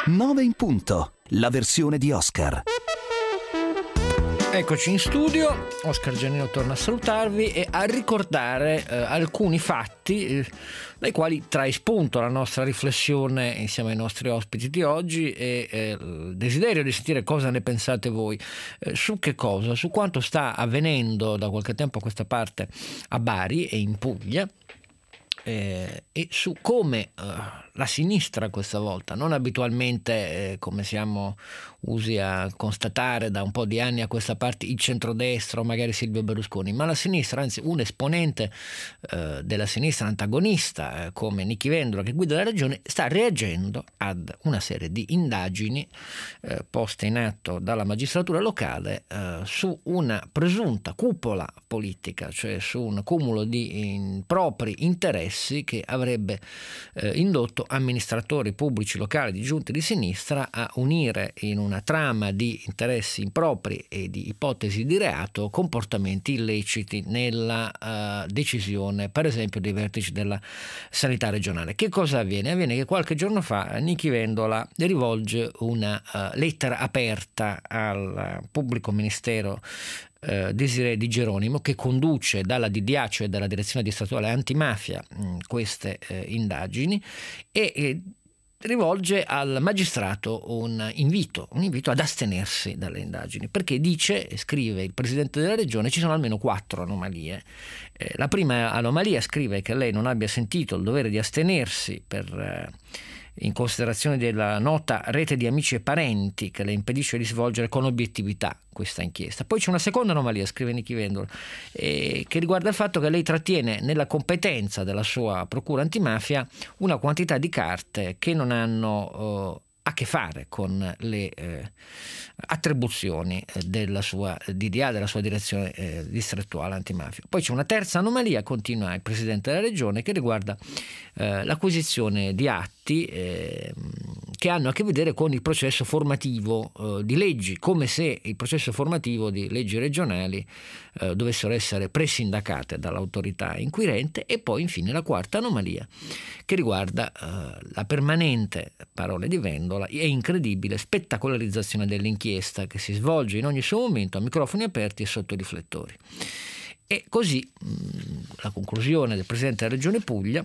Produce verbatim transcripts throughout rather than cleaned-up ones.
nove in punto, la versione di Oscar. Eccoci in studio, Oscar Giannino torna a salutarvi e a ricordare eh, alcuni fatti eh, dai quali trae spunto la nostra riflessione insieme ai nostri ospiti di oggi e eh, il desiderio di sentire cosa ne pensate voi. Eh, su che cosa? Su quanto sta avvenendo da qualche tempo a questa parte a Bari e in Puglia. Eh, e su come uh, la sinistra questa volta, non abitualmente eh, come siamo usi a constatare da un po' di anni a questa parte il centrodestra o magari Silvio Berlusconi, ma la sinistra, anzi un esponente eh, della sinistra antagonista eh, come Nichi Vendola che guida la regione, sta reagendo ad una serie di indagini eh, poste in atto dalla magistratura locale eh, su una presunta cupola politica, cioè su un cumulo di impropri interessi che avrebbe eh, indotto amministratori pubblici locali di giunte di sinistra a unire in una trama di interessi impropri e di ipotesi di reato comportamenti illeciti nella uh, decisione, per esempio, dei vertici della sanità regionale. Che cosa avviene? Avviene che qualche giorno fa Nichi Vendola rivolge una uh, lettera aperta al uh, pubblico ministero Uh, Desirée Di Geronimo, che conduce dalla D D A, cioè dalla direzione distrettuale antimafia, mh, queste uh, indagini e, e rivolge al magistrato un invito, un invito ad astenersi dalle indagini, perché dice, scrive il presidente della regione, ci sono almeno quattro anomalie. Eh, la prima anomalia, scrive, che lei non abbia sentito il dovere di astenersi per eh, in considerazione della nota rete di amici e parenti che le impedisce di svolgere con obiettività questa inchiesta. Poi c'è una seconda anomalia, scrive Nichi Vendola, eh, che riguarda il fatto che lei trattiene nella competenza della sua procura antimafia una quantità di carte che non hanno eh, a che fare con le eh, attribuzioni della sua D D A, della sua direzione eh, distrettuale antimafia. Poi c'è una terza anomalia, continua il presidente della regione, che riguarda eh, l'acquisizione di atti eh, che hanno a che vedere con il processo formativo eh, di leggi, come se il processo formativo di leggi regionali eh, dovessero essere presindacate dall'autorità inquirente. E poi infine la quarta anomalia, che riguarda eh, la permanente, parole di Vendola, e incredibile spettacolarizzazione dell'inchiesta che si svolge in ogni suo momento a microfoni aperti e sotto i riflettori. E così mh, la conclusione del presidente della regione Puglia,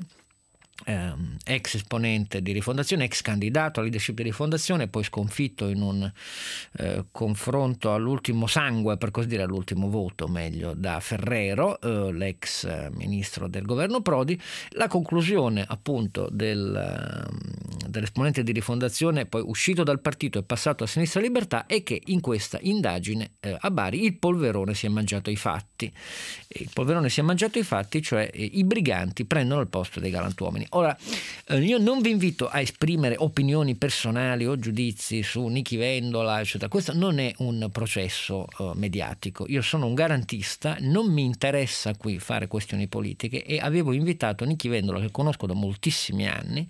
ehm, ex esponente di Rifondazione, ex candidato alla leadership di Rifondazione, poi sconfitto in un eh, confronto all'ultimo sangue, per così dire, all'ultimo voto meglio, da Ferrero, eh, l'ex ministro del governo Prodi. La conclusione appunto del, dell'esponente di Rifondazione, poi uscito dal partito e passato a Sinistra Libertà, è che in questa indagine eh, a Bari il polverone si è mangiato i fatti. Il polverone si è mangiato i fatti, cioè eh, i briganti prendono il posto dei galantuomini. Ora, eh, io non vi invito a esprimere opinioni personali o giudizi su Nichi Vendola, eccetera. Questo non è un processo eh, mediatico. Io sono un garantista, non mi interessa qui fare questioni politiche, e avevo invitato Nichi Vendola, che conosco da moltissimi anni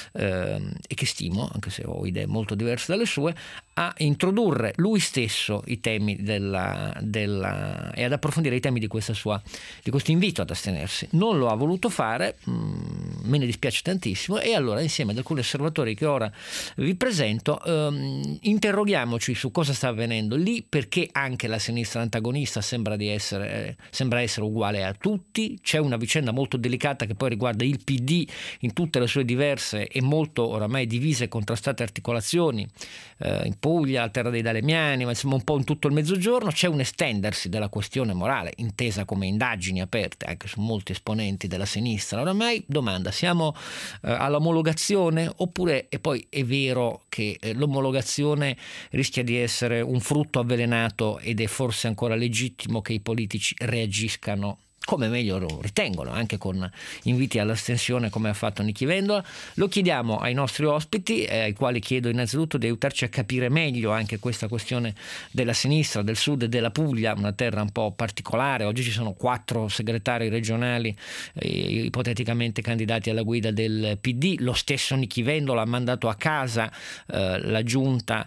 eh, e che stimo, anche se ho idee molto diverse dalle sue, a introdurre lui stesso i temi della, della e ad approfondire i temi di questa sua di questo invito ad astenersi. Non lo ha voluto fare, mh, me ne dispiace tantissimo, e allora insieme ad alcuni osservatori che ora vi presento ehm, interroghiamoci su cosa sta avvenendo lì, perché anche la sinistra antagonista sembra di essere eh, sembra essere uguale a tutti. C'è una vicenda molto delicata che poi riguarda il P D in tutte le sue diverse e molto oramai divise e contrastate articolazioni, eh, in Puglia, a Terra dei Dalemiani, ma insomma un po' in tutto il Mezzogiorno. C'è un estendersi della questione morale, intesa come indagini aperte anche su molti esponenti della sinistra. Oramai domanda: siamo eh, all'omologazione, oppure, e poi è vero che eh, l'omologazione rischia di essere un frutto avvelenato ed è forse ancora legittimo che i politici reagiscano come meglio lo ritengono, anche con inviti all'astensione come ha fatto Nichi Vendola. Lo chiediamo ai nostri ospiti, eh, ai quali chiedo innanzitutto di aiutarci a capire meglio anche questa questione della sinistra, del sud e della Puglia, una terra un po' particolare. Oggi ci sono quattro segretari regionali eh, ipoteticamente candidati alla guida del P D. Lo stesso Nichi Vendola ha mandato a casa eh, la giunta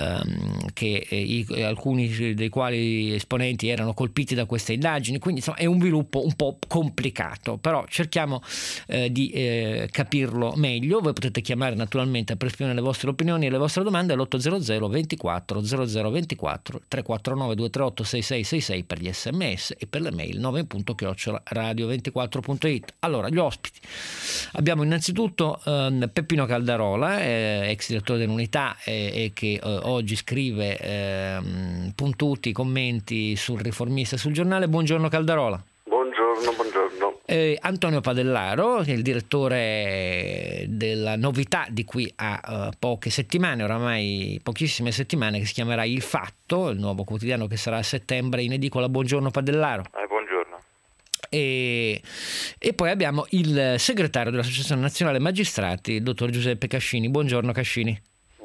ehm, che eh, i, alcuni dei quali esponenti erano colpiti da queste indagini, quindi insomma è un sviluppo un po' complicato, però cerchiamo eh, di eh, capirlo meglio. Voi potete chiamare naturalmente per esprimere le vostre opinioni e le vostre domande all'otto zero zero ventiquattro zero zero ventiquattro, tre quattro nove due tre otto sei sei sei sei per gli sms e per le mail nove punto chiocciola radio ventiquattro punto it. Allora, gli ospiti. Abbiamo innanzitutto ehm, Peppino Caldarola, eh, ex direttore dell'Unità e, e che eh, oggi scrive ehm, puntuti commenti sul Riformista e sul Giornale. Buongiorno Caldarola. Buongiorno, buongiorno. Eh, Antonio Padellaro, che è il direttore della novità di qui a uh, poche settimane, oramai pochissime settimane, che si chiamerà Il Fatto, il nuovo quotidiano che sarà a settembre in edicola. Buongiorno Padellaro. Eh, buongiorno. E, e poi abbiamo il segretario dell'Associazione Nazionale Magistrati, il dottor Giuseppe Cascini. Buongiorno Cascini.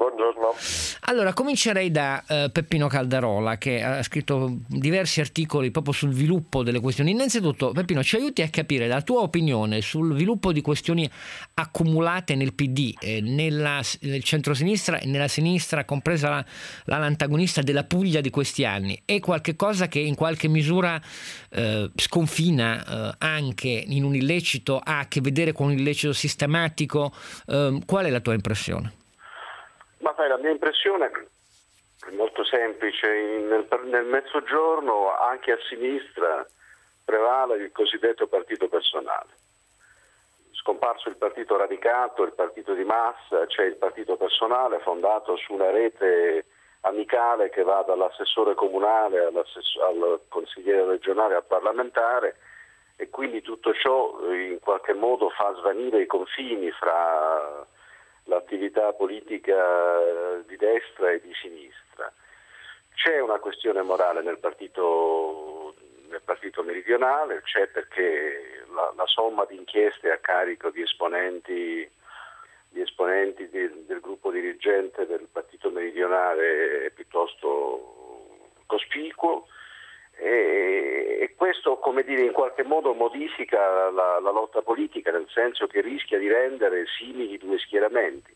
Allora, comincerei da uh, Peppino Caldarola, che ha scritto diversi articoli proprio sul sviluppo delle questioni. Innanzitutto, Peppino, ci aiuti a capire la tua opinione sul sviluppo di questioni accumulate nel P D, eh, nella, nel centrosinistra e nella sinistra, compresa la, la, l'antagonista della Puglia di questi anni. È qualche cosa che in qualche misura eh, sconfina eh, anche in un illecito, ha a che vedere con un illecito sistematico? Eh, qual è la tua impressione? Ma sai, la mia impressione è molto semplice. Nel, nel mezzogiorno, anche a sinistra, prevale il cosiddetto partito personale. Scomparso il partito radicato, il partito di massa, c'è il partito personale fondato su una rete amicale che va dall'assessore comunale al consigliere regionale al parlamentare, e quindi tutto ciò in qualche modo fa svanire i confini fra l'attività politica di destra e di sinistra. C'è una questione morale nel partito, nel partito meridionale, c'è perché la, la somma di inchieste a carico di esponenti, di esponenti di, del gruppo dirigente del partito meridionale è piuttosto cospicuo, e, e questo, come dire, in qualche modo modifica la, la lotta politica, nel senso che rischia di rendere simili due schieramenti.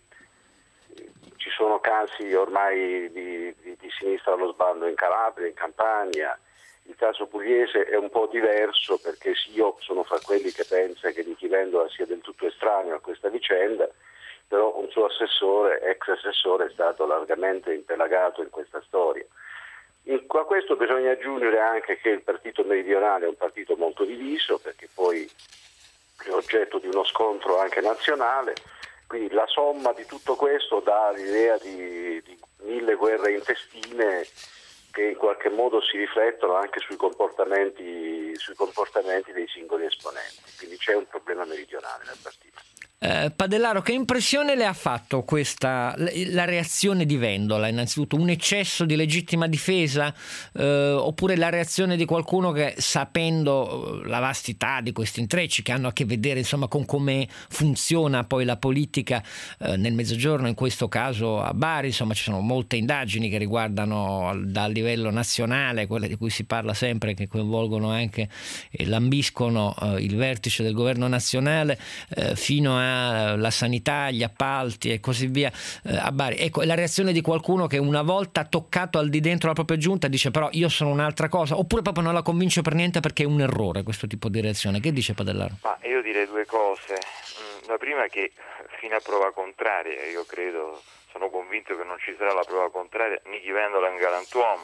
Ci sono casi ormai di, di, di sinistra allo sbando in Calabria, in Campania. Il caso pugliese è un po' diverso, perché sì, io sono fra quelli che pensa che Nichi Vendola sia del tutto estraneo a questa vicenda, però un suo assessore, ex assessore, è stato largamente impelagato in questa storia. A questo bisogna aggiungere anche che il partito meridionale è un partito molto diviso, perché poi è oggetto di uno scontro anche nazionale, quindi la somma di tutto questo dà l'idea di, di mille guerre intestine che in qualche modo si riflettono anche sui comportamenti, sui comportamenti dei singoli esponenti, quindi c'è un problema meridionale nel partito. Eh, Padellaro, che impressione le ha fatto questa la reazione di Vendola? Innanzitutto un eccesso di legittima difesa, eh, oppure la reazione di qualcuno che, sapendo la vastità di questi intrecci che hanno a che vedere insomma con come funziona poi la politica eh, nel Mezzogiorno, in questo caso a Bari, insomma ci sono molte indagini che riguardano dal livello nazionale, quelle di cui si parla sempre, che coinvolgono anche e lambiscono eh, il vertice del governo nazionale, eh, fino a la sanità, gli appalti e così via eh, a Bari. Ecco, la reazione di qualcuno che una volta toccato al di dentro la propria giunta dice però io sono un'altra cosa, oppure proprio non la convince per niente perché è un errore questo tipo di reazione. Che dice Padellaro? Ma io direi due cose. La prima è che fino a prova contraria, io credo, sono convinto che non ci sarà la prova contraria, Nichi Vendola è un galantuomo,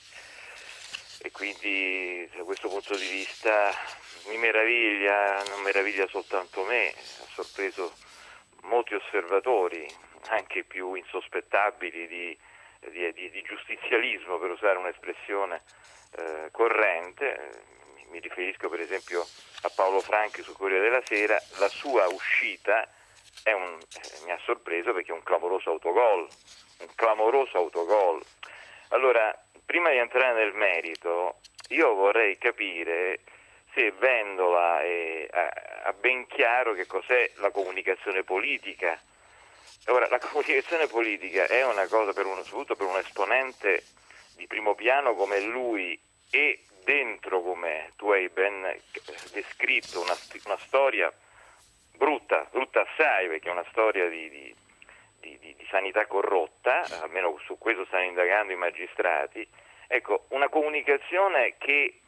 e quindi da questo punto di vista mi meraviglia, non meraviglia soltanto me, ha sorpreso molti osservatori, anche più insospettabili di, di, di, di giustizialismo, per usare un'espressione eh, corrente. Mi riferisco per esempio a Paolo Franchi su Corriere della Sera. La sua uscita è un, eh, mi ha sorpreso perché è un clamoroso autogol, un clamoroso autogol. Allora, prima di entrare nel merito, io vorrei capire se Vendola è, ha, ha ben chiaro che cos'è la comunicazione politica. Ora, la comunicazione politica è una cosa, per uno, soprattutto per un esponente di primo piano come lui, e dentro, come tu hai ben descritto, una, una storia brutta, brutta assai, perché è una storia di, di, di, di sanità corrotta, almeno su questo stanno indagando i magistrati. Ecco, una comunicazione che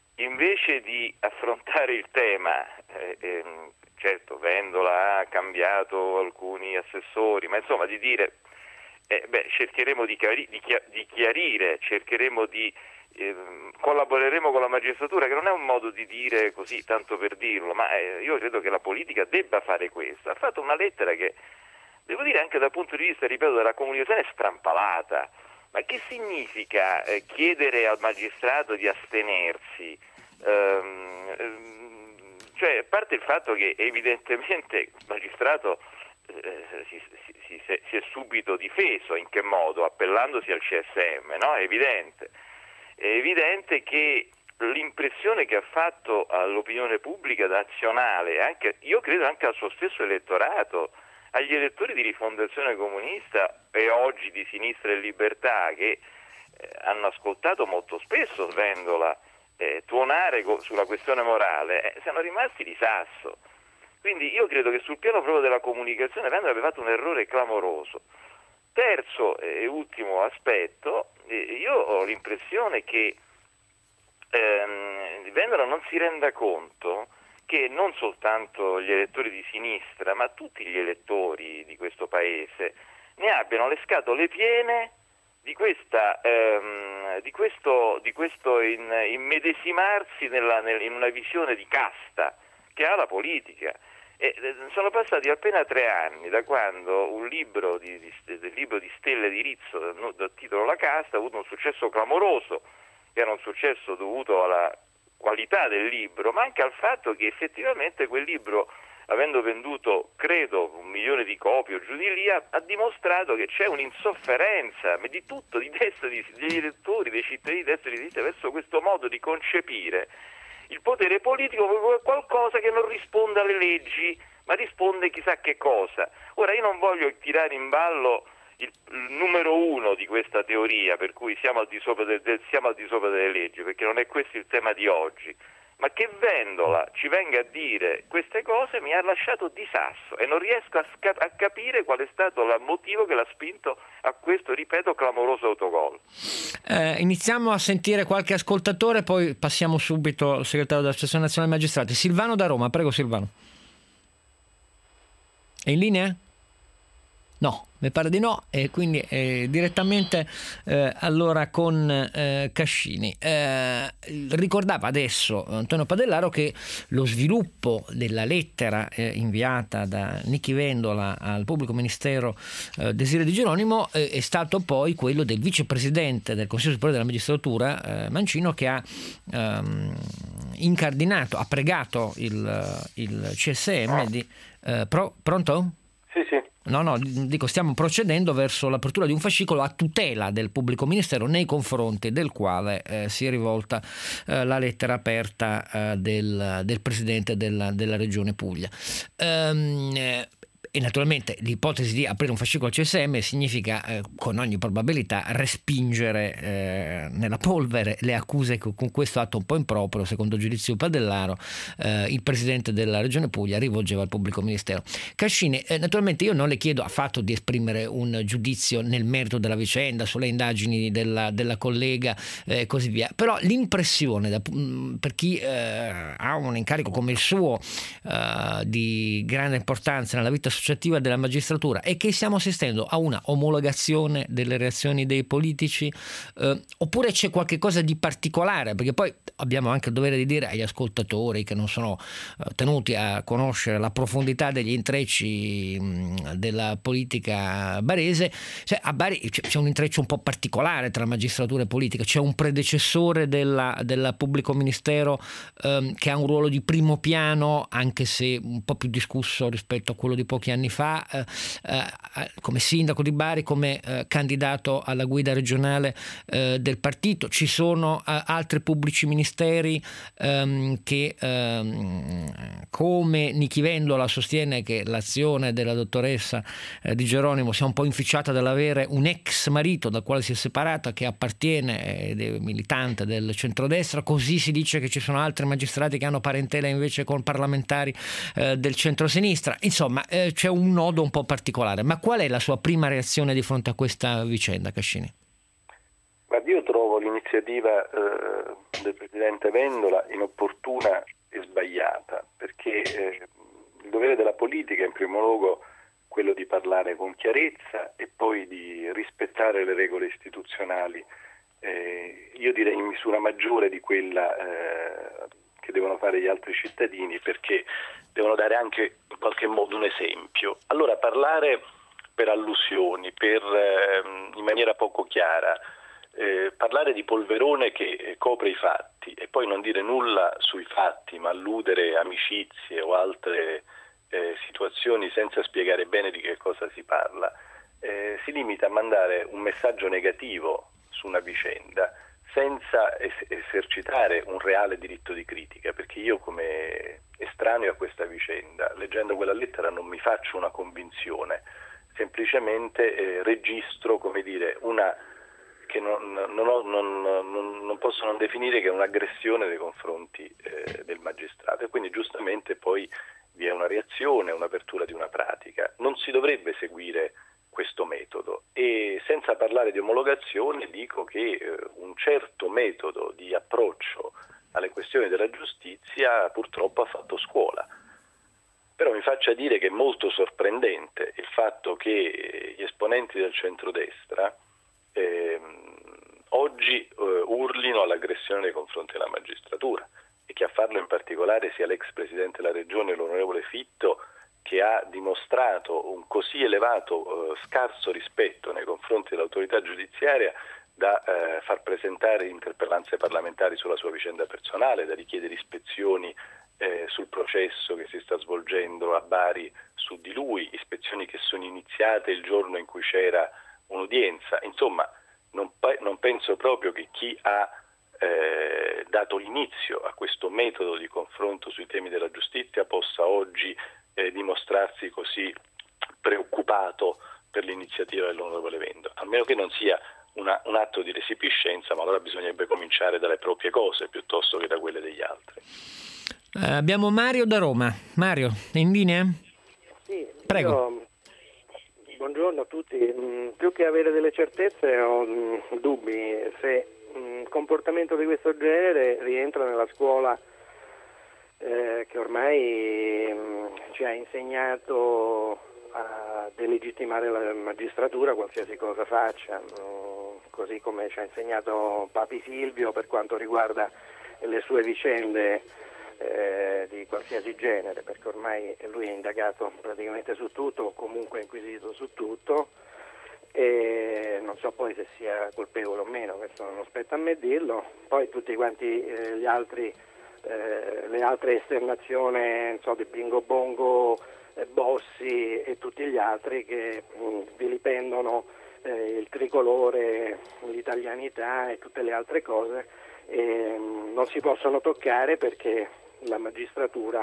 invece di affrontare il tema, eh, ehm, certo Vendola ha cambiato alcuni assessori, ma insomma di dire, eh, beh, cercheremo di, chiari- di, chia- di chiarire, cercheremo di, eh, collaboreremo con la magistratura, che non è un modo di dire così tanto per dirlo, ma eh, io credo che la politica debba fare questo. Ha fatto una lettera che, devo dire, anche dal punto di vista, ripeto, della comunicazione strampalata. Ma che significa eh, chiedere al magistrato di astenersi? Ehm, ehm, cioè, a parte il fatto che evidentemente il magistrato eh, si, si, si, si è subito difeso, in che modo? Appellandosi al C S M, no? È evidente. È evidente che l'impressione che ha fatto all'opinione pubblica nazionale, anche, io credo anche al suo stesso elettorato, agli elettori di Rifondazione Comunista e oggi di Sinistra e Libertà, che eh, hanno ascoltato molto spesso Vendola eh, tuonare co- sulla questione morale, eh, sono rimasti di sasso. Quindi io credo che sul piano proprio della comunicazione Vendola abbia fatto un errore clamoroso. Terzo e ultimo aspetto, eh, io ho l'impressione che ehm, Vendola non si renda conto che non soltanto gli elettori di sinistra, ma tutti gli elettori di questo paese ne abbiano le scatole piene di questa ehm, di questo, di questo in, immedesimarsi nella, nel, in una visione di casta che ha la politica. E sono passati appena tre anni da quando un libro di, di, del libro di Stelle di Rizzo dal titolo La casta ha avuto un successo clamoroso, che era un successo dovuto alla qualità del libro, ma anche al fatto che effettivamente quel libro, avendo venduto credo un milione di copie o giù di lì, ha, ha dimostrato che c'è un'insofferenza di tutto, di destra, di, degli elettori, dei cittadini di destra e di sinistra verso questo modo di concepire il potere politico come qualcosa che non risponde alle leggi, ma risponde chissà che cosa. Ora io non voglio tirare in ballo il, il numero uno di questa teoria, per cui siamo al di sopra del, del, siamo al di sopra delle leggi, perché non è questo il tema di oggi, ma che Vendola ci venga a dire queste cose mi ha lasciato di sasso e non riesco a, sca- a capire qual è stato il motivo che l'ha spinto a questo, ripeto, clamoroso autogol. Eh, iniziamo a sentire qualche ascoltatore, poi passiamo subito al segretario dell'Associazione Nazionale Magistrati. Silvano da Roma, prego Silvano. È in linea? No, mi pare di no, e quindi eh, direttamente eh, allora con eh, Cascini. Eh, ricordava adesso Antonio Padellaro che lo sviluppo della lettera eh, inviata da Nichi Vendola al pubblico ministero eh, Desirée Di Geronimo eh, è stato poi quello del vicepresidente del Consiglio Superiore della Magistratura eh, Mancino, che ha ehm, incardinato, ha pregato il, il C S M di... Eh, pro, pronto? Sì, sì. No, no, dico, stiamo procedendo verso l'apertura di un fascicolo a tutela del pubblico ministero nei confronti del quale eh, si è rivolta eh, la lettera aperta eh, del, del presidente della, della regione Puglia. Ehm, eh, E naturalmente l'ipotesi di aprire un fascicolo C S M significa eh, con ogni probabilità respingere eh, nella polvere le accuse che con questo atto un po' improprio, secondo giudizio Padellaro, eh, il presidente della regione Puglia rivolgeva al pubblico ministero. Cascini, eh, naturalmente io non le chiedo affatto di esprimere un giudizio nel merito della vicenda, sulle indagini della, della collega e eh, così via, però l'impressione da, per chi eh, ha un incarico come il suo eh, di grande importanza nella vita associativa della magistratura è che stiamo assistendo a una omologazione delle reazioni dei politici, eh, oppure c'è qualche cosa di particolare, perché poi abbiamo anche il dovere di dire agli ascoltatori che non sono eh, tenuti a conoscere la profondità degli intrecci mh, della politica barese, cioè a Bari c'è, c'è un intreccio un po' particolare tra magistratura e politica, c'è un predecessore della, della pubblico ministero ehm, che ha un ruolo di primo piano, anche se un po' più discusso rispetto a quello di pochi anni fa, eh, eh, come sindaco di Bari, come eh, candidato alla guida regionale eh, del partito. Ci sono eh, altri pubblici ministeri ehm, che ehm, come Nichi Vendola sostiene che l'azione della dottoressa eh, Di Geronimo sia un po' inficiata dall'avere un ex marito dal quale si è separata, che appartiene ed è militante del centrodestra, così si dice che ci sono altri magistrati che hanno parentela invece con parlamentari eh, del centrosinistra. Insomma, eh, c'è un nodo un po' particolare. Ma qual è la sua prima reazione di fronte a questa vicenda, Cascini? Ma io trovo l'iniziativa eh, del Presidente Vendola inopportuna e sbagliata, perché eh, il dovere della politica è in primo luogo quello di parlare con chiarezza e poi di rispettare le regole istituzionali, eh, io direi in misura maggiore di quella eh, che devono fare gli altri cittadini, perché devono dare anche in qualche modo un esempio. Allora parlare per allusioni, per, eh, in maniera poco chiara, eh, parlare di polverone che copre i fatti e poi non dire nulla sui fatti, ma alludere amicizie o altre eh, situazioni senza spiegare bene di che cosa si parla, eh, si limita a mandare un messaggio negativo su una vicenda senza es- esercitare un reale diritto di critica, perché io come estraneo a questa vicenda, leggendo quella lettera non mi faccio una convinzione, semplicemente eh, registro, come dire, una che non, non, ho, non, non, non posso non definire che è un'aggressione nei confronti eh, del magistrato, e quindi giustamente poi vi è una reazione, un'apertura di una pratica. Non si dovrebbe seguire questo metodo, e senza parlare di omologazione dico che eh, un certo metodo di approccio alle questioni della giustizia purtroppo ha fatto scuola. Però mi faccia dire che è molto sorprendente il fatto che gli esponenti del centrodestra eh, oggi eh, urlino all'aggressione nei confronti della magistratura, e che a farlo in particolare sia l'ex Presidente della Regione, l'onorevole Fitto, che ha dimostrato un così elevato eh, scarso rispetto nei confronti dell'autorità giudiziaria da eh, far presentare interpellanze parlamentari sulla sua vicenda personale, da richiedere ispezioni eh, sul processo che si sta svolgendo a Bari su di lui, ispezioni che sono iniziate il giorno in cui c'era un'udienza. Insomma, non, pe- non penso proprio che chi ha eh, dato l'inizio a questo metodo di confronto sui temi della giustizia possa oggi eh, dimostrarsi così preoccupato per l'iniziativa dell'onorevole Vendola, a meno che non sia una, un atto di resipiscenza, ma allora bisognerebbe cominciare dalle proprie cose piuttosto che da quelle degli altri. Uh, abbiamo Mario da Roma. Mario, è in linea? Sì, prego. Io, buongiorno a tutti. Mm, più che avere delle certezze ho mm, dubbi se un comportamento di questo genere rientra nella scuola eh, che ormai mh, ci ha insegnato a delegittimare la magistratura, qualsiasi cosa faccia, mh, così come ci ha insegnato Papi Silvio per quanto riguarda le sue vicende eh, di qualsiasi genere, perché ormai lui è indagato praticamente su tutto, o comunque inquisito su tutto, e non so poi se sia colpevole o meno, questo non spetta a me dirlo. Poi tutti quanti eh, gli altri eh, le altre esternazioni, non so, di Bingo Bongo, eh, Bossi e tutti gli altri che mh, vilipendono eh, il tricolore, l'italianità e tutte le altre cose, e, mh, non si possono toccare perché la magistratura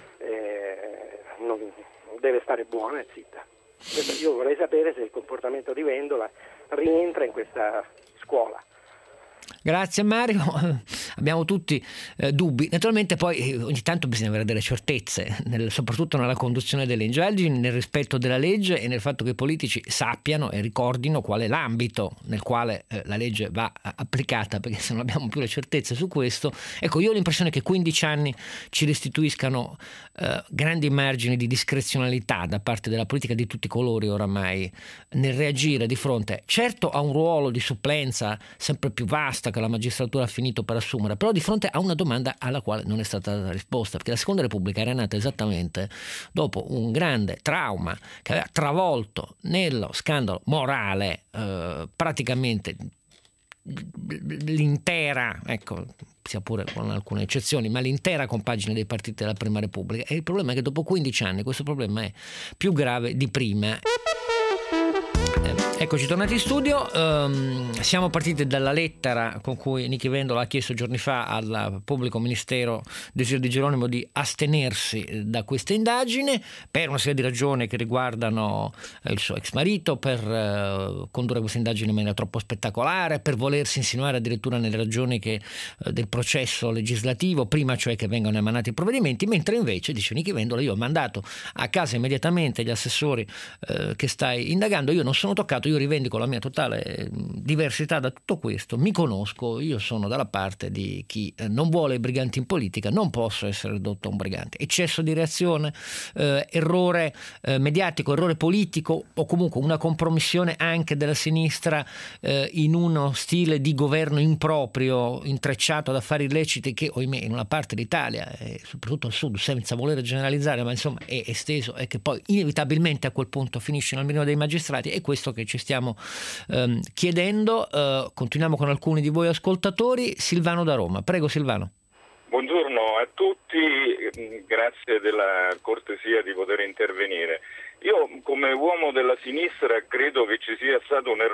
eh, non deve stare buona e zitta. Io vorrei sapere se il comportamento di Vendola rientra in questa scuola. Grazie Mario, abbiamo tutti eh, dubbi. Naturalmente poi eh, ogni tanto bisogna avere delle certezze, nel, soprattutto nella conduzione delle indagini, nel rispetto della legge e nel fatto che i politici sappiano e ricordino qual è l'ambito nel quale eh, la legge va applicata, perché se non abbiamo più le certezze su questo, ecco, io ho l'impressione che quindici anni ci restituiscano eh, grandi margini di discrezionalità da parte della politica di tutti i colori oramai nel reagire di fronte, certo, a un ruolo di supplenza sempre più vasta che la magistratura ha finito per assumere, però di fronte a una domanda alla quale non è stata data risposta, perché la Seconda Repubblica era nata esattamente dopo un grande trauma che aveva travolto nello scandalo morale eh, praticamente l'intera, ecco, sia pure con alcune eccezioni, ma l'intera compagine dei partiti della Prima Repubblica. E il problema è che dopo quindici anni questo problema è più grave di prima. Eccoci tornati in studio, um, siamo partiti dalla lettera con cui Nichi Vendola ha chiesto giorni fa al pubblico ministero Desiderio Di Geronimo di astenersi da questa indagine per una serie di ragioni che riguardano il suo ex marito, per uh, condurre questa indagine in maniera troppo spettacolare, per volersi insinuare addirittura nelle ragioni che, uh, del processo legislativo, prima cioè che vengano emanati i provvedimenti, mentre invece, dice Nichi Vendola, io ho mandato a casa immediatamente gli assessori uh, che stai indagando, io non sono toccato, io io rivendico la mia totale diversità da tutto questo, mi conosco, io sono dalla parte di chi non vuole i briganti in politica, non posso essere ridotto a un brigante. Eccesso di reazione, eh, errore eh, mediatico, errore politico o comunque una compromissione anche della sinistra eh, in uno stile di governo improprio, intrecciato ad affari illeciti che, ohimè, in una parte d'Italia e soprattutto al sud, senza voler generalizzare, ma insomma è esteso e che poi inevitabilmente a quel punto finisce nel mirino dei magistrati. È questo che ci stiamo ehm, chiedendo. Eh, continuiamo con alcuni di voi ascoltatori. Silvano da Roma, prego Silvano. Buongiorno a tutti, grazie della cortesia di poter intervenire. Io come uomo della sinistra credo che ci sia stato un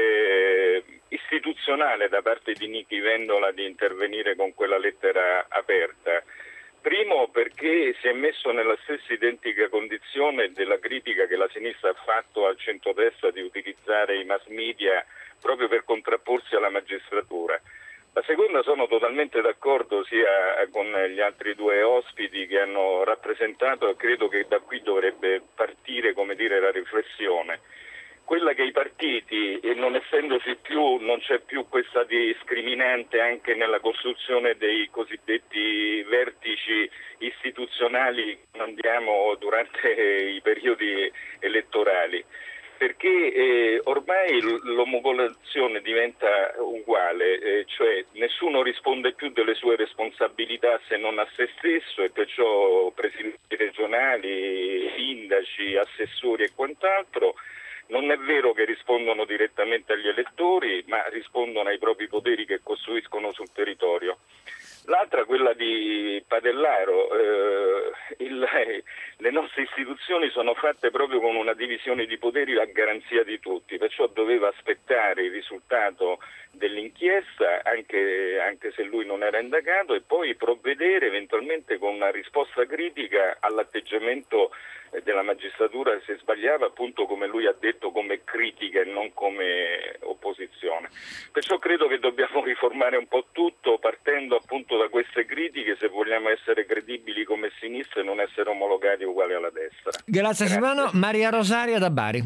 errore istituzionale da parte di Nichi Vendola di intervenire con quella lettera aperta. Primo perché si è messo nella stessa identica condizione della critica che la sinistra ha fatto al centrodestra di utilizzare i mass media proprio per contrapporsi alla magistratura. La seconda, sono totalmente d'accordo sia con gli altri due ospiti che hanno rappresentato, e credo che da qui dovrebbe partire, come dire, la riflessione. Quella che i partiti, e non essendosi più, non c'è più questa discriminante anche nella costruzione dei cosiddetti vertici istituzionali che andiamo durante i periodi elettorali. Perché eh, ormai l'omologazione diventa uguale, eh, cioè nessuno risponde più delle sue responsabilità se non a se stesso, e perciò presidenti regionali, sindaci, assessori e quant'altro. Non è vero che rispondono direttamente agli elettori, ma rispondono ai propri poteri che costruiscono sul territorio. L'altra, quella di Padellaro, eh, il, le nostre istituzioni sono fatte proprio con una divisione di poteri a garanzia di tutti, perciò doveva aspettare il risultato dell'inchiesta, anche, anche se lui non era indagato, e poi provvedere eventualmente con una risposta critica all'atteggiamento della magistratura se sbagliava, appunto come lui ha detto, come critica e non come opposizione. Perciò credo che dobbiamo riformare un po' tutto partendo appunto da queste critiche se vogliamo essere credibili come sinistra e non essere omologati uguali alla destra. Grazie, Grazie. Silvano. Maria Rosaria da Bari.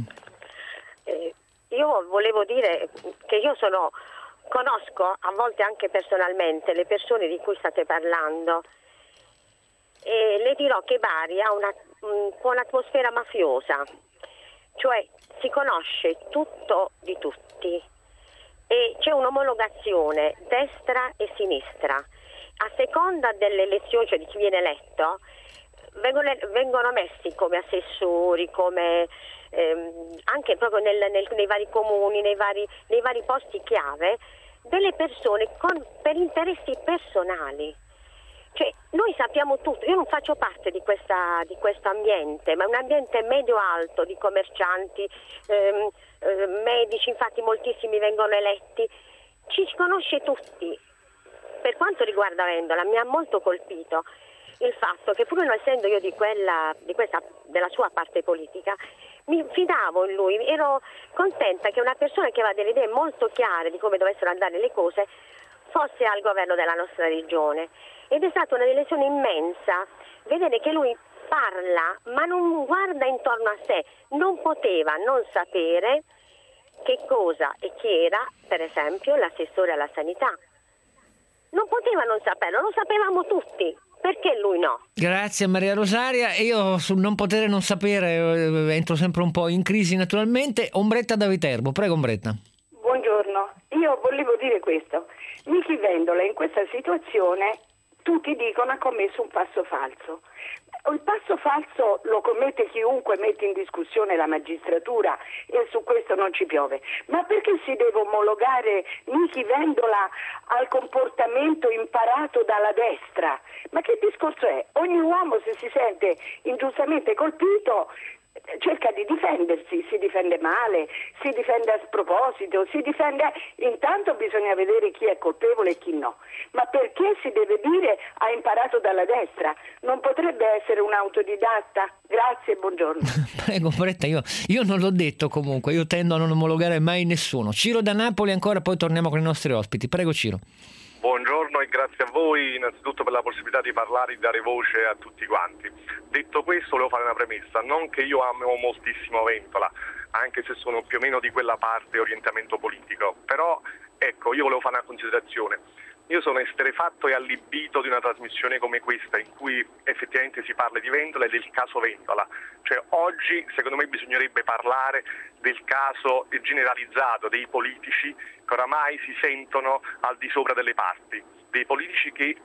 Eh, io volevo dire che io sono conosco a volte anche personalmente le persone di cui state parlando e le dirò che Bari ha una un po' un'atmosfera mafiosa, cioè si conosce tutto di tutti e c'è un'omologazione destra e sinistra. A seconda delle elezioni, cioè di chi viene eletto, vengono, vengono messi come assessori, come ehm, anche proprio nel, nel, nei vari comuni, nei vari, nei vari posti chiave, delle persone con, per interessi personali. Cioè, noi sappiamo tutto, io non faccio parte di questa di questo ambiente, ma è un ambiente medio-alto di commercianti, ehm, eh, medici, infatti moltissimi vengono eletti, ci si conosce tutti. Per quanto riguarda Vendola, mi ha molto colpito il fatto che pur non essendo io di quella di questa della sua parte politica, mi fidavo in lui, ero contenta che una persona che aveva delle idee molto chiare di come dovessero andare le cose fosse al governo della nostra regione. Ed è stata una delusione immensa vedere che lui parla ma non guarda intorno a sé, non poteva non sapere che cosa e chi era, per esempio, l'assessore alla sanità. Non poteva non saperlo, lo sapevamo tutti, perché lui no? Grazie Maria Rosaria. E io sul non potere non sapere entro sempre un po' in crisi naturalmente. Ombretta da Viterbo, prego Ombretta. Buongiorno, io volevo dire questo. Nichi Vendola in questa situazione tutti dicono ha commesso un passo falso. Il passo falso lo commette chiunque mette in discussione la magistratura e su questo non ci piove. Ma perché si deve omologare Nichi Vendola al comportamento imparato dalla destra? Ma che discorso è? Ogni uomo, se si sente ingiustamente colpito, cerca di difendersi, si difende male, si difende a sproposito, si difende. Intanto bisogna vedere chi è colpevole e chi no. Ma perché si deve dire ha imparato dalla destra? Non potrebbe essere un autodidatta? Grazie e buongiorno. Prego Ombretta, io, io non l'ho detto comunque, io tendo a non omologare mai nessuno. Ciro da Napoli ancora, poi torniamo con i nostri ospiti. Prego Ciro. Buongiorno e grazie a voi innanzitutto per la possibilità di parlare e di dare voce a tutti quanti. Detto questo volevo fare una premessa, non che io amo moltissimo Vendola, anche se sono più o meno di quella parte orientamento politico. Però ecco, io volevo fare una considerazione. Io sono esterrefatto e allibito di una trasmissione come questa, in cui effettivamente si parla di Vendola e del caso Vendola. Cioè oggi secondo me bisognerebbe parlare del caso generalizzato dei politici che oramai si sentono al di sopra delle parti, dei politici che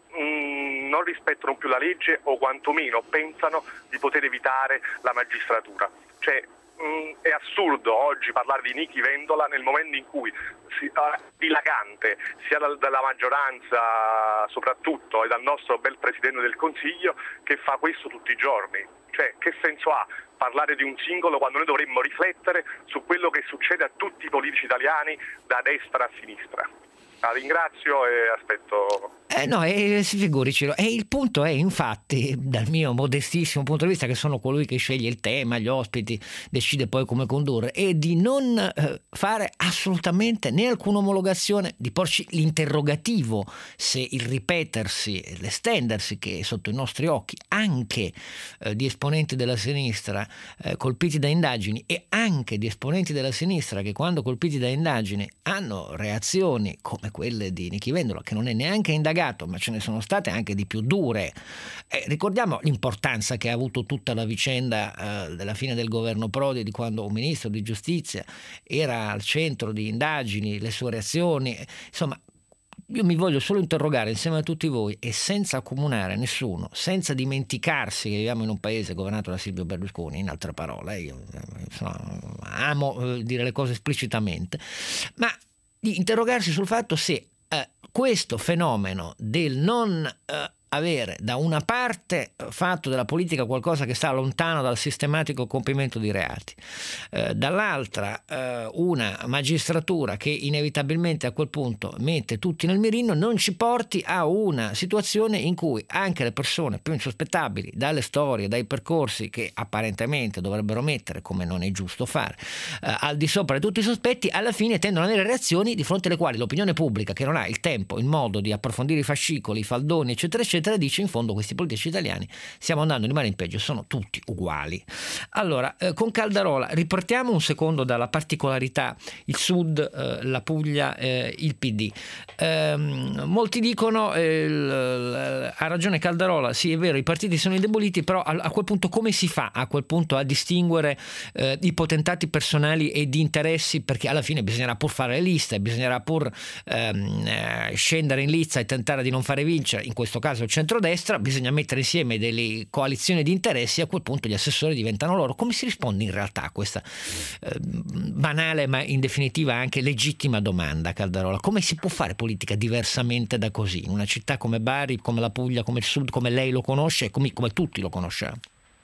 mh, non rispettano più la legge o quantomeno pensano di poter evitare la magistratura. Cioè è assurdo oggi parlare di Nichi Vendola nel momento in cui si, uh, dilagante sia dal, dalla maggioranza soprattutto e dal nostro bel Presidente del Consiglio, che fa questo tutti i giorni. Cioè, che senso ha parlare di un singolo quando noi dovremmo riflettere su quello che succede a tutti i politici italiani da destra a sinistra? La ringrazio e aspetto. Eh no, eh, si figuricelo. E il punto è, infatti, dal mio modestissimo punto di vista, che sono colui che sceglie il tema, gli ospiti, decide poi come condurre, è di non eh, fare assolutamente né alcuna omologazione, di porci l'interrogativo se il ripetersi, l'estendersi che è sotto i nostri occhi anche eh, di esponenti della sinistra eh, colpiti da indagini, e anche di esponenti della sinistra che quando colpiti da indagini hanno reazioni come quelle di Nichi Vendola, che non è neanche indagato, ma ce ne sono state anche di più dure. Eh, ricordiamo l'importanza che ha avuto tutta la vicenda eh, della fine del governo Prodi, di quando un ministro di giustizia era al centro di indagini, le sue reazioni. Insomma, io mi voglio solo interrogare insieme a tutti voi, e senza accomunare nessuno, senza dimenticarsi che viviamo in un paese governato da Silvio Berlusconi, in altre parole, io insomma, amo eh, dire le cose esplicitamente, ma di interrogarsi sul fatto se eh, questo fenomeno del non eh, avere da una parte fatto della politica qualcosa che sta lontano dal sistematico compimento di reati, eh, dall'altra eh, una magistratura che inevitabilmente a quel punto mette tutti nel mirino, non ci porti a una situazione in cui anche le persone più insospettabili, dalle storie, dai percorsi che apparentemente dovrebbero mettere, come non è giusto fare, eh, al di sopra di tutti i sospetti, alla fine tendono ad avere reazioni di fronte alle quali l'opinione pubblica, che non ha il tempo, il modo di approfondire i fascicoli, i faldoni, eccetera eccetera, dice in fondo questi politici italiani stiamo andando di male in peggio, sono tutti uguali. Allora, eh, con Caldarola riportiamo un secondo dalla particolarità, il Sud, eh, la Puglia, eh, il P D. Eh, molti dicono, eh, l, l, ha ragione Caldarola, sì è vero, i partiti sono indeboliti, però a, a quel punto come si fa a quel punto a distinguere eh, i potentati personali e di interessi, perché alla fine bisognerà pur fare le liste, bisognerà pur ehm, eh, scendere in lizza e tentare di non fare vincere, in questo caso il centrodestra, bisogna mettere insieme delle coalizioni di interessi, a quel punto gli assessori diventano loro. Come si risponde in realtà a questa eh, banale ma in definitiva anche legittima domanda, Caldarola? Come si può fare politica diversamente da così, in una città come Bari, come la Puglia, come il Sud, come lei lo conosce e come, come tutti lo conosciamo?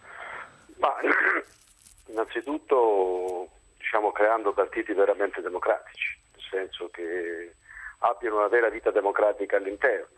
Ma, innanzitutto diciamo creando partiti veramente democratici, nel senso che abbiano una vera vita democratica all'interno.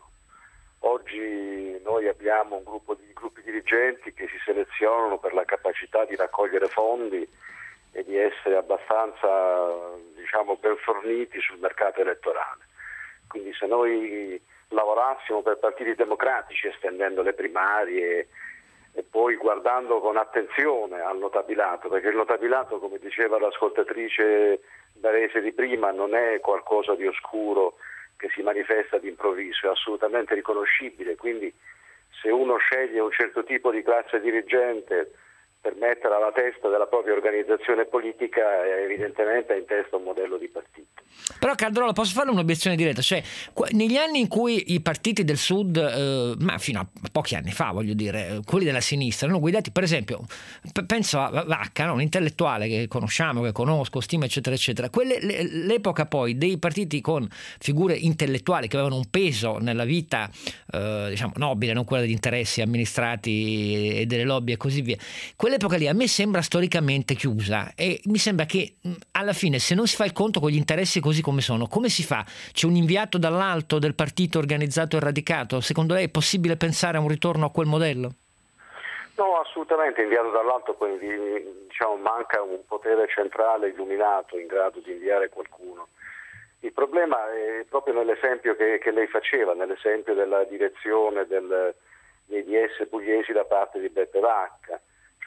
Oggi noi abbiamo un gruppo di gruppi dirigenti che si selezionano per la capacità di raccogliere fondi e di essere abbastanza, diciamo, ben forniti sul mercato elettorale. Quindi se noi lavorassimo per partiti democratici, estendendo le primarie e poi guardando con attenzione al notabilato, perché il notabilato, come diceva l'ascoltatrice barese di prima, non è qualcosa di oscuro che si manifesta d'improvviso, è assolutamente riconoscibile, quindi se uno sceglie un certo tipo di classe dirigente per mettere alla testa della propria organizzazione politica, evidentemente ha in testa un modello di partito. Però Caldarola, posso fare un'obiezione diretta? Cioè, negli anni in cui i partiti del Sud, eh, ma fino a pochi anni fa, voglio dire, quelli della sinistra, erano guidati, per esempio, penso a Vacca, no? Un intellettuale che conosciamo, che conosco, stimo, eccetera, eccetera. Quelle, l'epoca poi dei partiti con figure intellettuali che avevano un peso nella vita, eh, diciamo, nobile, non quella degli interessi amministrati e delle lobby e così via. Quell'epoca lì a me sembra storicamente chiusa, e mi sembra che alla fine, se non si fa il conto con gli interessi così come sono, come si fa? C'è un inviato dall'alto del partito organizzato e radicato? Secondo lei è possibile pensare a un ritorno a quel modello? No, assolutamente, inviato dall'alto, poi diciamo manca un potere centrale illuminato in grado di inviare qualcuno. Il problema è proprio nell'esempio che, che lei faceva, nell'esempio della direzione del, dei D S pugliesi da parte di Beppe Vacca. Cioè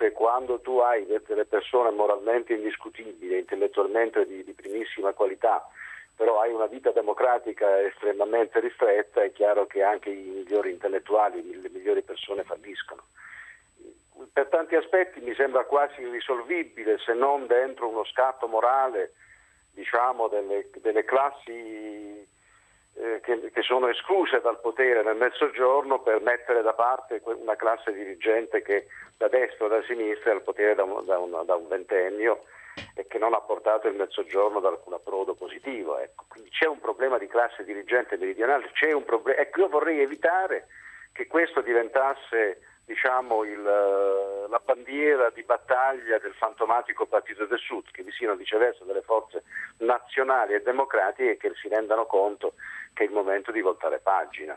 forse quando tu hai delle persone moralmente indiscutibili, intellettualmente di, di primissima qualità, però hai una vita democratica estremamente ristretta, è chiaro che anche i migliori intellettuali, le migliori persone falliscono. Per tanti aspetti mi sembra quasi irrisolvibile, se non dentro uno scatto morale, diciamo, delle, delle classi eh, che, che sono escluse dal potere nel Mezzogiorno, per mettere da parte una classe dirigente che da destra o da sinistra è al potere da un, da un, da un ventennio e che non ha portato il Mezzogiorno ad alcun approdo positivo. Ecco. Quindi c'è un problema di classe dirigente meridionale, c'è un problema. Ecco, io vorrei evitare che questo diventasse, diciamo, il, la bandiera di battaglia del fantomatico Partito del Sud, che vi siano viceversa delle forze nazionali e democratiche che si rendano conto che è il momento di voltare pagina.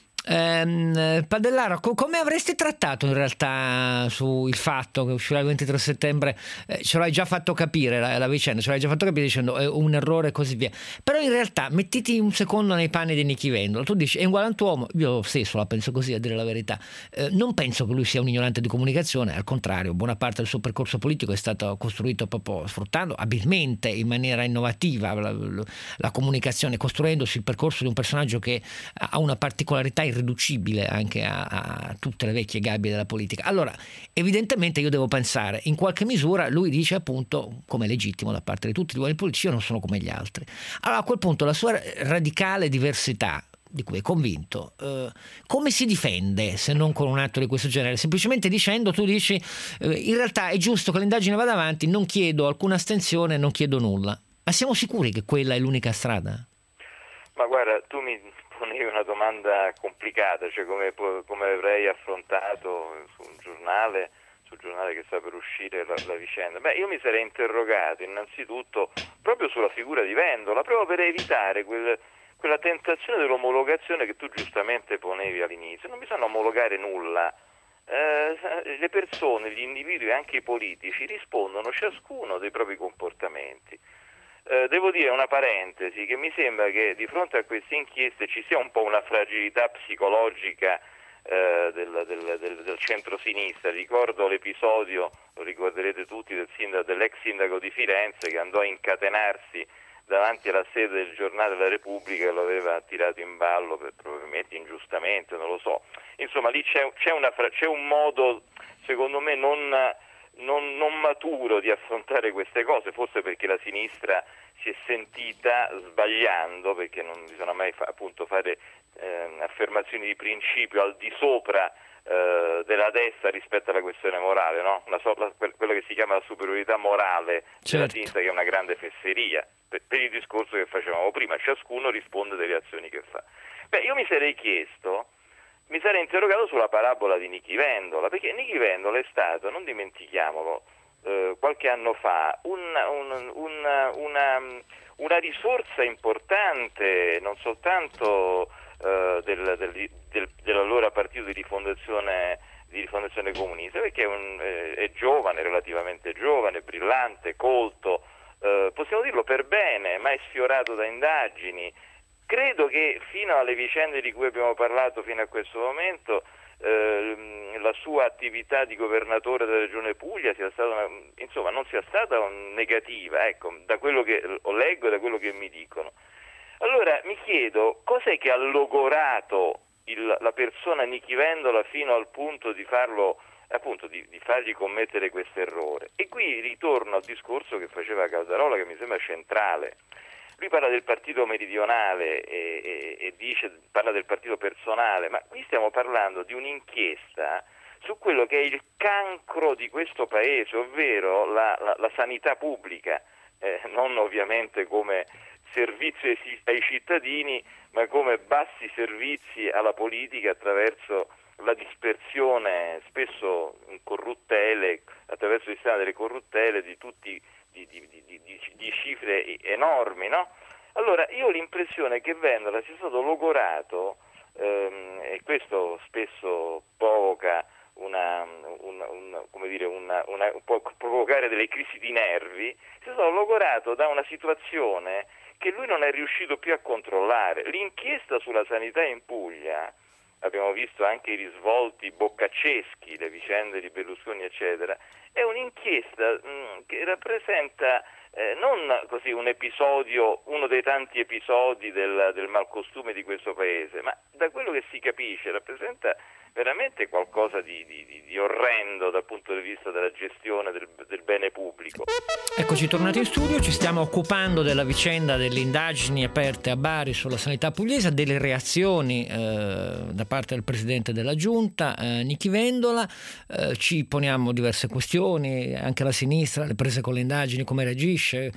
Eh, Padellaro, co- come avresti trattato in realtà sul fatto che uscirà il ventitré settembre? Eh, ce l'hai già fatto capire la, la vicenda, ce l'hai già fatto capire dicendo è un errore e così via, però in realtà mettiti un secondo nei panni di Nichi Vendola, tu dici è un galantuomo, io stesso la penso così, a dire la verità. Eh, non penso che lui sia un ignorante di comunicazione, al contrario, buona parte del suo percorso politico è stato costruito proprio sfruttando abilmente, in maniera innovativa, la, la comunicazione, costruendosi il percorso di un personaggio che ha una particolarità irriducibile anche a, a tutte le vecchie gabbie della politica. Allora, evidentemente io devo pensare, in qualche misura lui dice appunto, come è legittimo da parte di tutti gli uomini politici, io non sono come gli altri. Allora a quel punto la sua radicale diversità, di cui è convinto, eh, come si difende se non con un atto di questo genere? Semplicemente dicendo, tu dici eh, in realtà è giusto che l'indagine vada avanti, non chiedo alcuna astensione, non chiedo nulla. Ma siamo sicuri che quella è l'unica strada? Ma guarda, tu mi ponevi una domanda complicata, cioè come, come avrei affrontato su un giornale, sul giornale che sta per uscire la, la vicenda. Beh, io mi sarei interrogato innanzitutto proprio sulla figura di Vendola, proprio per evitare quel, quella tentazione dell'omologazione che tu giustamente ponevi all'inizio. Non bisogna omologare nulla. Eh, le persone, gli individui, anche i politici, rispondono ciascuno dei propri comportamenti. Eh, devo dire una parentesi, che mi sembra che di fronte a queste inchieste ci sia un po' una fragilità psicologica eh, del, del, del, del centro-sinistra. Ricordo l'episodio, lo ricorderete tutti, del sindaco, dell'ex sindaco di Firenze che andò a incatenarsi davanti alla sede del Giornale della Repubblica e lo aveva tirato in ballo, per, probabilmente ingiustamente, non lo so. Insomma, lì c'è, c'è, una, c'è un modo, secondo me, non... Non, non maturo di affrontare queste cose, forse perché la sinistra si è sentita, sbagliando, perché non bisogna mai fa, appunto fare eh, affermazioni di principio al di sopra eh, della destra rispetto alla questione morale, no? Una so, la, quello che si chiama la superiorità morale certo. della sinistra, che è una grande fesseria, per, per il discorso che facevamo prima, ciascuno risponde delle azioni che fa. Beh, io mi sarei chiesto, mi sarei interrogato sulla parabola di Nichi Vendola, perché Nichi Vendola è stato, non dimentichiamolo, eh, qualche anno fa un, un, un, una, una risorsa importante, non soltanto eh, del, del, del, dell'allora partito di rifondazione, di rifondazione comunista, perché è, un, eh, è giovane, relativamente giovane, brillante, colto, eh, possiamo dirlo per bene, mai sfiorato da indagini. Credo che fino alle vicende di cui abbiamo parlato fino a questo momento eh, la sua attività di governatore della Regione Puglia sia stata una, insomma non sia stata negativa, ecco, da quello che leggo e da quello che mi dicono. Allora mi chiedo cos'è che ha logorato il, la persona Nichi Vendola fino al punto di farlo, appunto di, di fargli commettere questo errore. E qui ritorno al discorso che faceva Caldarola, che mi sembra centrale. Lui parla del partito meridionale e, e, e dice, parla del partito personale, ma qui stiamo parlando di un'inchiesta su quello che è il cancro di questo paese, ovvero la, la, la sanità pubblica, eh, non ovviamente come servizio ai, ai cittadini, ma come bassi servizi alla politica attraverso la dispersione, spesso in corruttele, attraverso il sistema delle corruttele di tutti Di, di, di, di, di cifre enormi, no? Allora io ho l'impressione che Vendola sia stato logorato ehm, e questo spesso provoca una, una, una come dire una, una, può provocare delle crisi di nervi, sia stato logorato da una situazione che lui non è riuscito più a controllare. L'inchiesta sulla sanità in Puglia, abbiamo visto anche i risvolti boccacceschi, le vicende di Berlusconi eccetera, è un'inchiesta mh, che rappresenta eh, non così un episodio, uno dei tanti episodi del, del malcostume di questo paese, ma da quello che si capisce rappresenta veramente qualcosa di, di, di orrendo dal punto di vista della gestione del, del bene pubblico. Eccoci tornati in studio, ci stiamo occupando della vicenda delle indagini aperte a Bari sulla sanità pugliese, delle reazioni eh, da parte del presidente della giunta, eh, Nichi Vendola. Eh, ci poniamo diverse questioni, anche la sinistra, le prese con le indagini, come reagisce,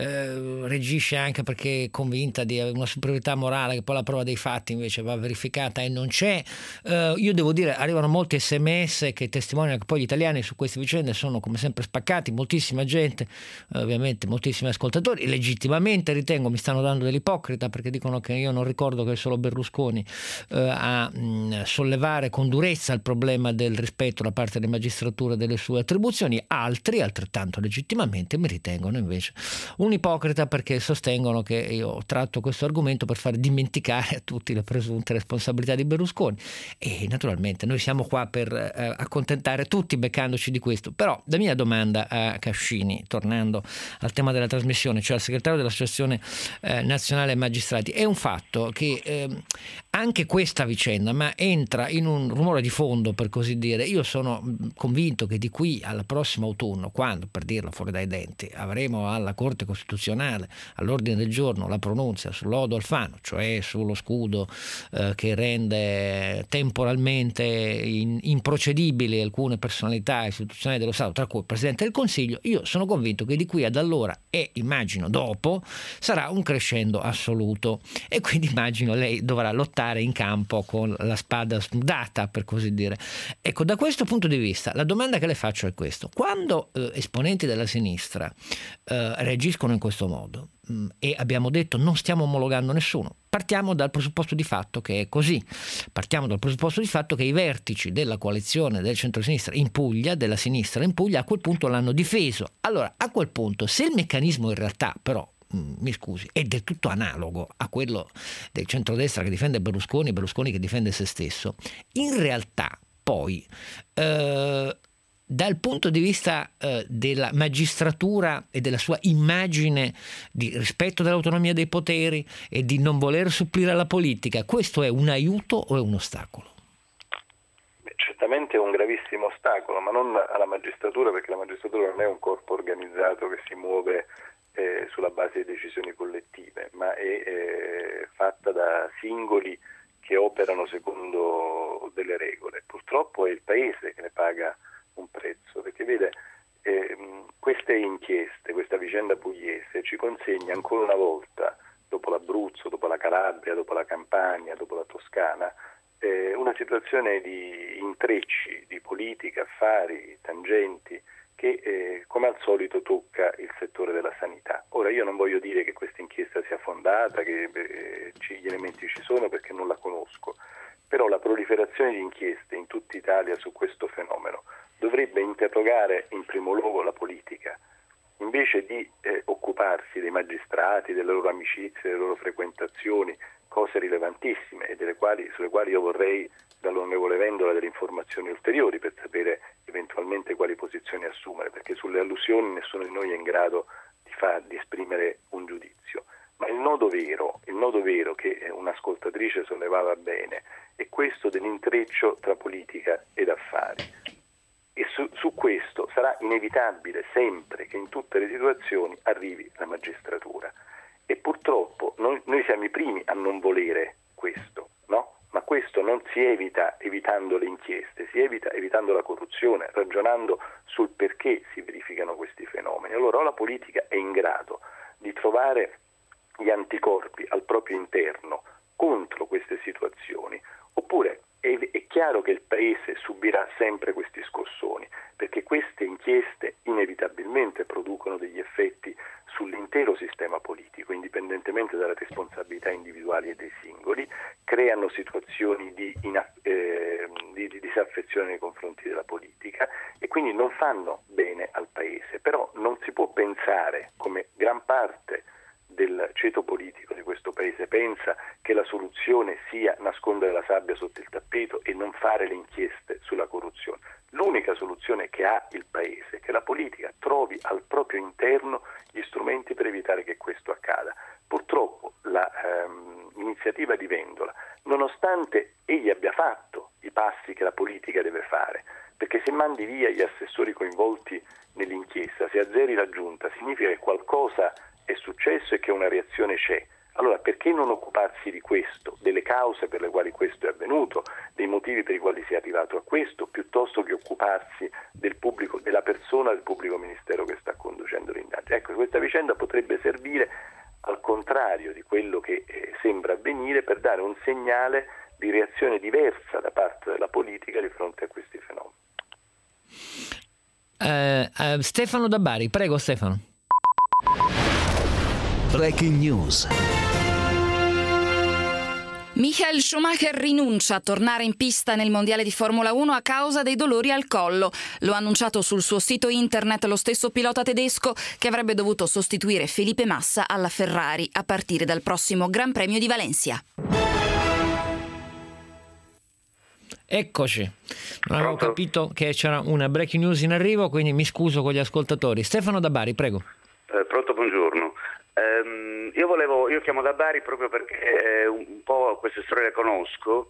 eh, reagisce anche perché è convinta di avere una superiorità morale, che poi la prova dei fatti invece va verificata e non c'è. Eh, io devo dire, arrivano molti sms che testimoniano che poi gli italiani su queste vicende sono come sempre spaccati, moltissima gente, ovviamente moltissimi ascoltatori, legittimamente ritengo mi stanno dando dell'ipocrita, perché dicono che io non ricordo che è solo Berlusconi eh, a mh, sollevare con durezza il problema del rispetto da parte della magistratura delle sue attribuzioni. Altri altrettanto legittimamente mi ritengono invece un ipocrita, perché sostengono che io tratto questo argomento per far dimenticare a tutti le presunte responsabilità di Berlusconi, e naturalmente noi siamo qua per eh, accontentare tutti beccandoci di questo. Però la mia domanda a Cascini, tornando al tema della trasmissione, cioè al segretario dell'Associazione eh, Nazionale Magistrati, è un fatto che eh, anche questa vicenda ma entra in un rumore di fondo, per così dire. Io sono convinto che di qui al prossimo autunno, quando, per dirlo fuori dai denti, avremo alla Corte Costituzionale all'ordine del giorno la pronuncia sul lodo Alfano, cioè sullo scudo eh, che rende temporalmente in, improcedibili alcune personalità istituzionali dello Stato, tra cui il Presidente del Consiglio, io sono convinto che di qui ad allora, e immagino dopo, sarà un crescendo assoluto, e quindi immagino lei dovrà lottare in campo con la spada snudata, per così dire. Ecco, da questo punto di vista la domanda che le faccio è questo: quando eh, esponenti della sinistra eh, reagiscono in questo modo, mh, e abbiamo detto non stiamo omologando nessuno, partiamo dal presupposto di fatto che è così, partiamo dal presupposto di fatto che i vertici della coalizione del centro-sinistra in Puglia, della sinistra in Puglia, a quel punto l'hanno difeso. Allora, a quel punto, se il meccanismo in realtà però, mh, mi scusi, è del tutto analogo a quello del centrodestra che difende Berlusconi e Berlusconi che difende se stesso, in realtà poi eh, dal punto di vista eh, della magistratura e della sua immagine di rispetto dell'autonomia dei poteri e di non voler supplire alla politica, questo è un aiuto o è un ostacolo? Beh, certamente è un gravissimo ostacolo, ma non alla magistratura, perché la magistratura non è un corpo organizzato che si muove eh, sulla base di decisioni collettive, ma è eh, fatta da singoli che operano secondo delle regole. Purtroppo è il Paese che ne paga un prezzo, perché vede, eh, queste inchieste, questa vicenda pugliese ci consegna ancora una volta, dopo l'Abruzzo, dopo la Calabria, dopo la Campania, dopo la Toscana, eh, una situazione di intrecci, di politica, affari, tangenti, che eh, come al solito tocca il settore della sanità. Ora, io non voglio dire che questa inchiesta sia fondata, che eh, ci, gli elementi ci sono, perché non la conosco, però la proliferazione di inchieste in tutta Italia su questo fenomeno dovrebbe interrogare in primo luogo la politica, invece di eh, occuparsi dei magistrati, delle loro amicizie, delle loro frequentazioni, cose rilevantissime e delle quali, sulle quali io vorrei dall'onorevole Vendola delle informazioni ulteriori per sapere eventualmente quali posizioni assumere, perché sulle allusioni nessuno di noi è in grado di, far, di esprimere un giudizio. Ma il nodo vero, il nodo vero che un'ascoltatrice sollevava bene è questo dell'intreccio tra politica ed affari. E su, su questo sarà inevitabile sempre che in tutte le situazioni arrivi la magistratura. E purtroppo noi, noi siamo i primi a non volere questo, no? Ma questo non si evita evitando le inchieste, si evita evitando la corruzione, ragionando sul perché si verificano questi fenomeni. Allora o la politica è in grado di trovare gli anticorpi al proprio interno contro queste situazioni, oppure è, è chiaro che il Paese subirà sempre questi scossoni, perché queste inchieste inevitabilmente producono degli effetti sull'intero sistema politico, indipendentemente dalle responsabilità individuali e dei singoli, creano situazioni di, ina- eh, di, di disaffezione nei confronti della politica e quindi non fanno bene al Paese. Però non si può pensare, come gran parte del ceto politico di questo Paese pensa, che la soluzione sia nascondere la sabbia sotto il tappeto e non fare le inchieste sulla corruzione. L'unica soluzione che ha il Paese è che la politica trovi al proprio interno gli strumenti per evitare che questo accada. Purtroppo l'iniziativa ehm, di Vendola, nonostante egli abbia fatto i passi che la politica deve fare, perché se mandi via gli assessori coinvolti nell'inchiesta, se azzeri la giunta, significa che qualcosa è successo e che una reazione c'è. Allora perché non occuparsi di questo, delle cause per le quali questo è avvenuto, dei motivi per i quali si è arrivato a questo, piuttosto che occuparsi del pubblico, della persona del pubblico ministero che sta conducendo l'indagine? Ecco, questa vicenda potrebbe servire, al contrario di quello che eh, sembra avvenire, per dare un segnale di reazione diversa da parte della politica di fronte a questi fenomeni. Uh, uh, Stefano da Bari, prego Stefano. Breaking News. Michael Schumacher rinuncia a tornare in pista nel mondiale di Formula uno a causa dei dolori al collo. Lo ha annunciato sul suo sito internet lo stesso pilota tedesco che avrebbe dovuto sostituire Felipe Massa alla Ferrari a partire dal prossimo Gran Premio di Valencia. Eccoci, non avevo capito che c'era una breaking news in arrivo, quindi mi scuso con gli ascoltatori. Stefano da Bari, prego. Eh, pronto, buongiorno. Um, io volevo, io chiamo da Bari proprio perché eh, un po' queste storie le conosco.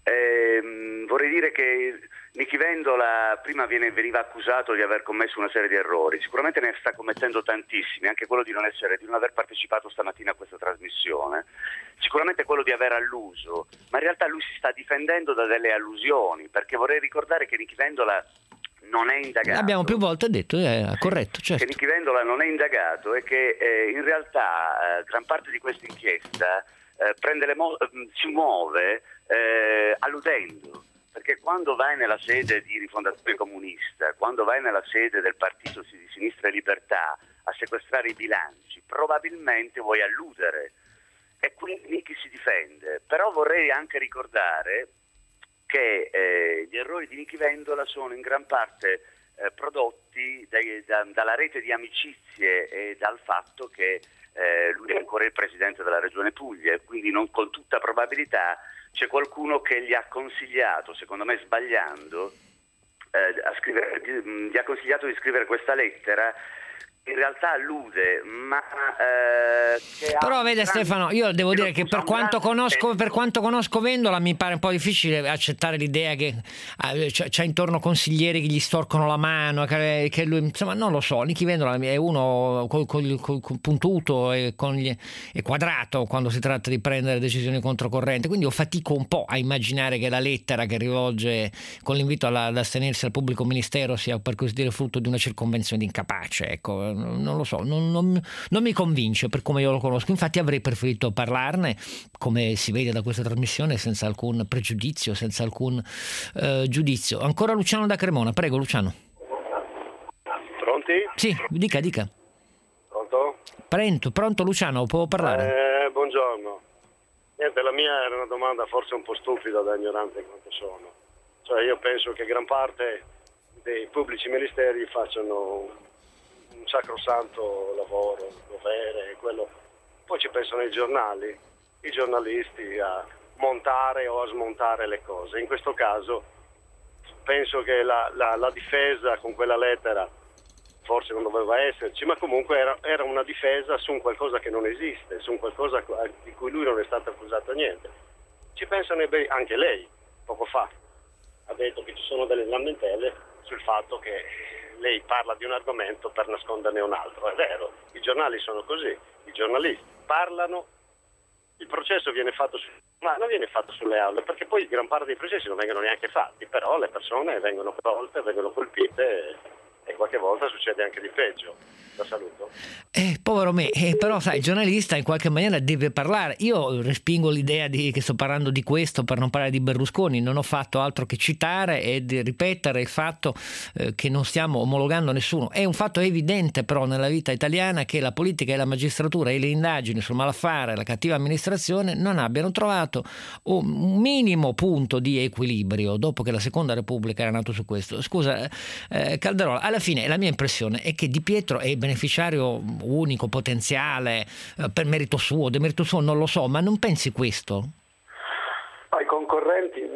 Eh, vorrei dire che Nichi Vendola prima viene, veniva accusato di aver commesso una serie di errori, sicuramente ne sta commettendo tantissimi, anche quello di non essere, di non aver partecipato stamattina a questa trasmissione, sicuramente quello di aver alluso, ma in realtà lui si sta difendendo da delle allusioni, perché vorrei ricordare che Nichi Vendola non è indagato. L'abbiamo più volte detto, è corretto, certo. Che Nichi Vendola non è indagato e che eh, in realtà eh, gran parte di questa inchiesta eh, prende le mo- si muove eh, alludendo, perché quando vai nella sede di Rifondazione Comunista, quando vai nella sede del partito di Sinistra e Libertà a sequestrare i bilanci, probabilmente vuoi alludere e quindi Nichi si difende. Però vorrei anche ricordare che eh, gli errori di Nichi Vendola sono in gran parte eh, prodotti dai, da, dalla rete di amicizie e dal fatto che eh, lui è ancora il presidente della Regione Puglia e quindi non con tutta probabilità c'è qualcuno che gli ha consigliato, secondo me sbagliando, eh, a scrivere, gli ha consigliato di scrivere questa lettera. In realtà allude, ma eh, che però vede Stefano, io devo dire che per quanto conosco per quanto conosco Vendola mi pare un po' difficile accettare l'idea che eh, c'ha intorno consiglieri che gli storcono la mano, che, che lui, insomma non lo so. Nichi Vendola è uno col, col, col, col puntuto e con gli, è quadrato quando si tratta di prendere decisioni controcorrente, quindi io fatico un po' a immaginare che la lettera che rivolge con l'invito alla, ad astenersi al pubblico ministero sia, per così dire, frutto di una circonvenzione di incapace, ecco. Non lo so, non, non, non mi convince per come io lo conosco. Infatti avrei preferito parlarne, come si vede da questa trasmissione, senza alcun pregiudizio, senza alcun eh, giudizio. Ancora Luciano da Cremona, prego Luciano. Pronti? Sì, dica, dica. Pronto? Pronto, pronto Luciano, può parlare? Eh, buongiorno. Niente, la mia era una domanda forse un po' stupida da ignorante quanto sono. Cioè io penso che gran parte dei pubblici ministeri facciano un sacrosanto lavoro, dovere, quello. Poi ci pensano i giornali, i giornalisti a montare o a smontare le cose. In questo caso penso che la, la, la difesa con quella lettera forse non doveva esserci, ma comunque era, era una difesa su un qualcosa che non esiste, su un qualcosa di cui lui non è stato accusato niente. Ci pensano anche lei, poco fa, ha detto che ci sono delle lamentele sul fatto che lei parla di un argomento per nasconderne un altro. È vero, i giornali sono così, i giornalisti parlano, il processo viene fatto su, ma non viene fatto sulle aule, perché poi gran parte dei processi non vengono neanche fatti, però le persone vengono colte, vengono colpite e, e qualche volta succede anche di peggio. La saluto. Eh, povero me, eh, però sai, il giornalista in qualche maniera deve parlare. Io respingo l'idea di, che sto parlando di questo per non parlare di Berlusconi, non ho fatto altro che citare e ripetere il fatto eh, che non stiamo omologando nessuno. È un fatto evidente però nella vita italiana che la politica e la magistratura e le indagini sul malaffare, la cattiva amministrazione non abbiano trovato un minimo punto di equilibrio dopo che la Seconda Repubblica era nata su questo. Scusa eh, Calderoli, alla fine la mia impressione è che Di Pietro è beneficiario unico, potenziale, eh, per merito suo, demerito suo, non lo so, ma non pensi questo? I concorrenti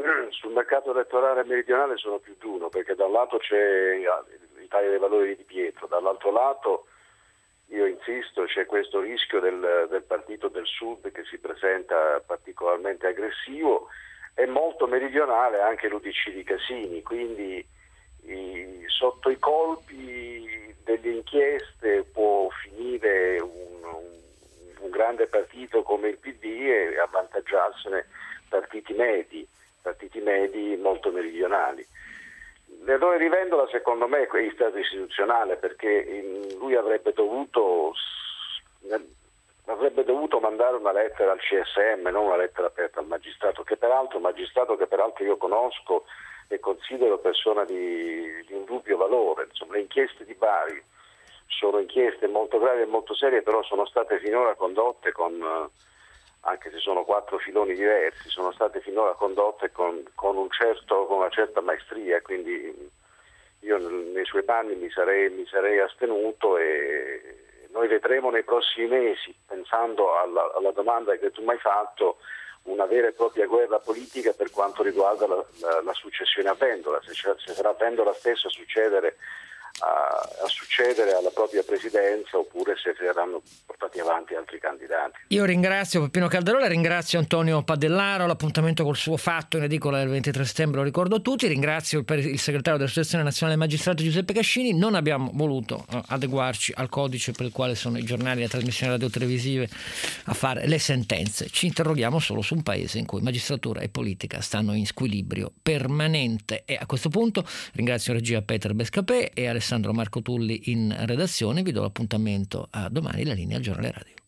sul mercato elettorale meridionale sono più di uno, perché da un lato c'è l'Italia dei Valori di Di Pietro, dall'altro lato, io insisto, c'è questo rischio del, del partito del Sud che si presenta particolarmente aggressivo, e molto meridionale anche l'U D C di Casini, quindi i, sotto i colpi delle inchieste può finire un, un, un grande partito come il P D e avvantaggiarsene partiti medi, partiti medi molto meridionali. L'errore di Vendola secondo me è stato istituzionale, perché lui avrebbe dovuto avrebbe dovuto mandare una lettera al C S M, non una lettera aperta al magistrato, che peraltro magistrato che peraltro io conosco e considero persona di, di un dubbio valore. Insomma, le inchieste di Bari sono inchieste molto gravi e molto serie, però sono state finora condotte con, anche se sono quattro filoni diversi, sono state finora condotte con, con, un certo, con una certa maestria, quindi io nei suoi panni mi sarei, mi sarei astenuto, e noi vedremo nei prossimi mesi, pensando alla, alla domanda che tu mi hai fatto, una vera e propria guerra politica per quanto riguarda la, la, la successione a Vendola, se, se sarà Vendola stesso a succedere A, a succedere alla propria presidenza, oppure se verranno portati avanti altri candidati. Io ringrazio Peppino Calderola, ringrazio Antonio Padellaro. L'appuntamento col suo fatto in edicola il ventitré settembre, lo ricordo a tutti. Ringrazio il, il segretario dell'Associazione Nazionale Magistrati Giuseppe Cascini. Non abbiamo voluto uh, adeguarci al codice per il quale sono i giornali e le trasmissioni radiotelevisive a fare le sentenze. Ci interroghiamo solo su un paese in cui magistratura e politica stanno in squilibrio permanente, e a questo punto ringrazio in regia Peter Bescapè e Alessandro Marco Tulli in redazione. Vi do l'appuntamento a domani, la linea al Giornale Radio.